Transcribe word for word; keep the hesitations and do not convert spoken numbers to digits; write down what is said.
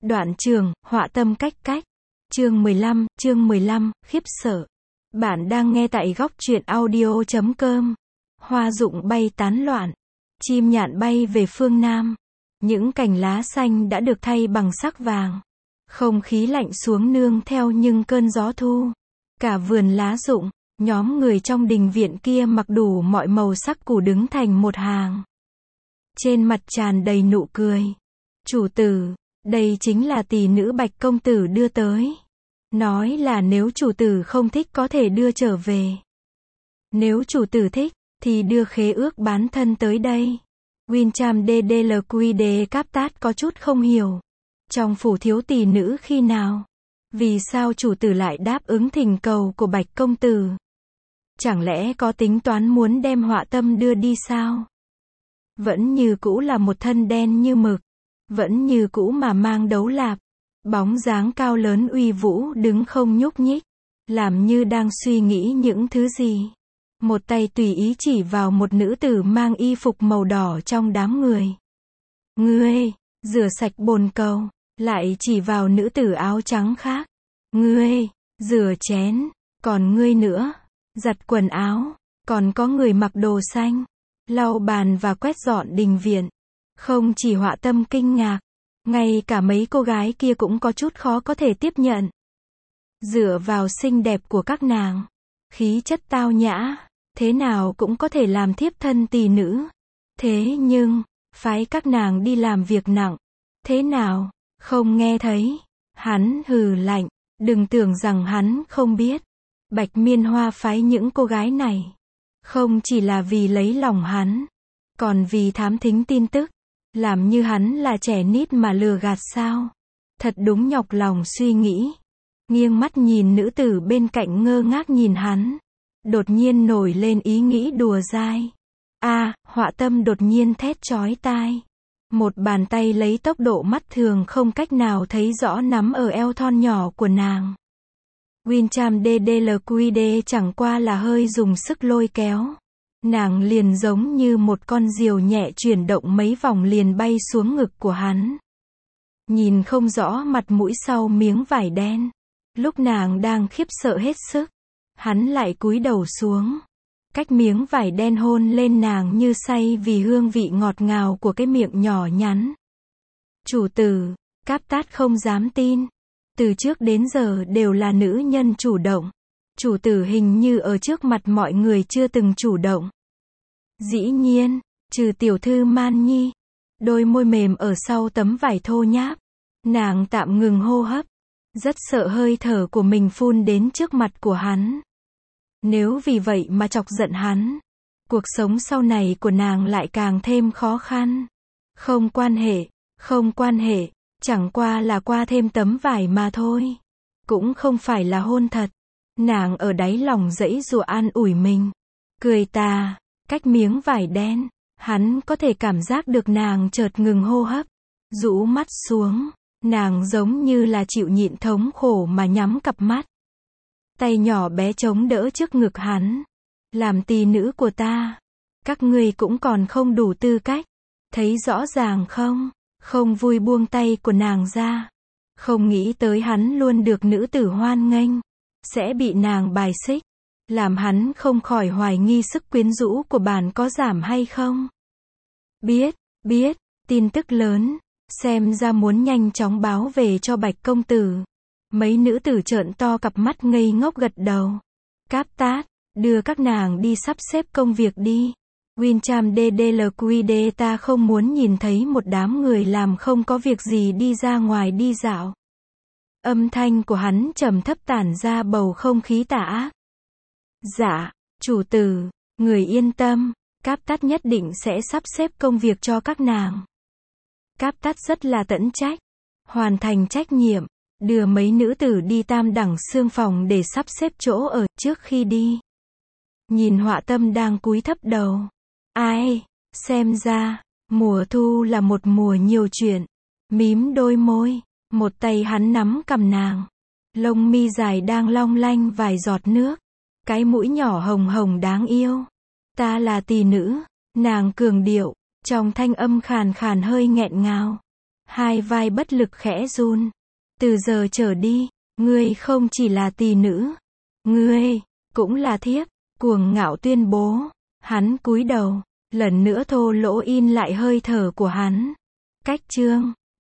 Đoạn trường, họa tâm cách cách. Chương mười lăm, chương mười lăm, khiếp sợ. Bạn đang nghe tại góc truyện audio chấm com. Hoa rụng bay tán loạn. Chim nhạn bay về phương Nam. Những cành lá xanh đã được thay bằng sắc vàng. Không khí lạnh xuống nương theo những cơn gió thu. Cả vườn lá rụng, nhóm người trong đình viện kia mặc đủ mọi màu sắc củ đứng thành một hàng. Trên mặt tràn đầy nụ cười. Chủ tử, đây chính là tỷ nữ Bạch công tử đưa tới. Nói là nếu chủ tử không thích có thể đưa trở về. Nếu chủ tử thích, thì đưa khế ước bán thân tới đây. Wincham đê đê lờ quy đê Captat có chút không hiểu. Trong phủ thiếu tỷ nữ khi nào? Vì sao chủ tử lại đáp ứng thỉnh cầu của Bạch công tử? Chẳng lẽ có tính toán muốn đem họa tâm đưa đi sao? Vẫn như cũ là một thân đen như mực. Vẫn như cũ mà mang đấu lạp. Bóng dáng cao lớn uy vũ đứng không nhúc nhích. Làm như đang suy nghĩ những thứ gì. Một tay tùy ý chỉ vào một nữ tử mang y phục màu đỏ trong đám người. Ngươi, rửa sạch bồn cầu. Lại chỉ vào nữ tử áo trắng khác. Ngươi, rửa chén. Còn ngươi nữa, giặt quần áo. Còn có người mặc đồ xanh, lau bàn và quét dọn đình viện. Không chỉ họa tâm kinh ngạc, ngay cả mấy cô gái kia cũng có chút khó có thể tiếp nhận. Dựa vào xinh đẹp của các nàng, khí chất tao nhã, thế nào cũng có thể làm thiếp thân tỷ nữ. Thế nhưng, phái các nàng đi làm việc nặng, thế nào, không nghe thấy. Hắn hừ lạnh, đừng tưởng rằng hắn không biết. Bạch Miên Hoa phái những cô gái này, không chỉ là vì lấy lòng hắn, còn vì thám thính tin tức. Làm như hắn là trẻ nít mà lừa gạt sao? Thật đúng nhọc lòng suy nghĩ. Nghiêng mắt nhìn nữ tử bên cạnh ngơ ngác nhìn hắn. Đột nhiên nổi lên ý nghĩ đùa dai. A, à, họa tâm đột nhiên thét chói tai. Một bàn tay lấy tốc độ mắt thường không cách nào thấy rõ nắm ở eo thon nhỏ của nàng. Wincham đê đê lờ quy đê chẳng qua là hơi dùng sức lôi kéo. Nàng liền giống như một con diều nhẹ chuyển động mấy vòng liền bay xuống ngực của hắn. Nhìn không rõ mặt mũi sau miếng vải đen. Lúc nàng đang khiếp sợ hết sức, hắn lại cúi đầu xuống. Cách miếng vải đen hôn lên nàng như say vì hương vị ngọt ngào của cái miệng nhỏ nhắn. Chủ tử, Captat không dám tin. Từ trước đến giờ đều là nữ nhân chủ động. Chủ tử hình như ở trước mặt mọi người chưa từng chủ động. Dĩ nhiên, trừ tiểu thư Man Nhi. Đôi môi mềm ở sau tấm vải thô nháp. Nàng tạm ngừng hô hấp. Rất sợ hơi thở của mình phun đến trước mặt của hắn. Nếu vì vậy mà chọc giận hắn, cuộc sống sau này của nàng lại càng thêm khó khăn. Không quan hệ, không quan hệ, chẳng qua là qua thêm tấm vải mà thôi. Cũng không phải là hôn thật. Nàng ở đáy lòng giãy giụa an ủi mình. Cười tà, cách miếng vải đen, hắn có thể cảm giác được nàng chợt ngừng hô hấp. Rũ mắt xuống, nàng giống như là chịu nhịn thống khổ mà nhắm cặp mắt. Tay nhỏ bé chống đỡ trước ngực hắn. Làm tỷ nữ của ta, các ngươi cũng còn không đủ tư cách. Thấy rõ ràng không? Không vui buông tay của nàng ra. Không nghĩ tới hắn luôn được nữ tử hoan nghênh, sẽ bị nàng bài xích. Làm hắn không khỏi hoài nghi sức quyến rũ của bản có giảm hay không. Biết, biết, tin tức lớn. Xem ra muốn nhanh chóng báo về cho Bạch công tử. Mấy nữ tử trợn to cặp mắt ngây ngốc gật đầu. Captat, đưa các nàng đi sắp xếp công việc đi. Wincham đê đê lờ quy đê ta không muốn nhìn thấy một đám người làm không có việc gì đi ra ngoài đi dạo. Âm thanh của hắn trầm thấp tản ra bầu không khí tà ác. Dạ, chủ tử, người yên tâm, Captat nhất định sẽ sắp xếp công việc cho các nàng. Captat rất là tận trách, hoàn thành trách nhiệm, đưa mấy nữ tử đi tam đẳng xương phòng để sắp xếp chỗ ở trước khi đi. Nhìn họa tâm đang cúi thấp đầu. Ai, xem ra, mùa thu là một mùa nhiều chuyện. Mím đôi môi, một tay hắn nắm cằm nàng. Lông mi dài đang long lanh vài giọt nước. Cái mũi nhỏ hồng hồng đáng yêu. Ta là tỷ nữ, nàng cường điệu, trong thanh âm khàn khàn hơi nghẹn ngào. Hai vai bất lực khẽ run. Từ giờ trở đi, ngươi không chỉ là tỳ nữ. Ngươi, cũng là thiếp. Cuồng ngạo tuyên bố. Hắn cúi đầu, lần nữa thô lỗ in lại hơi thở của hắn. Cách chương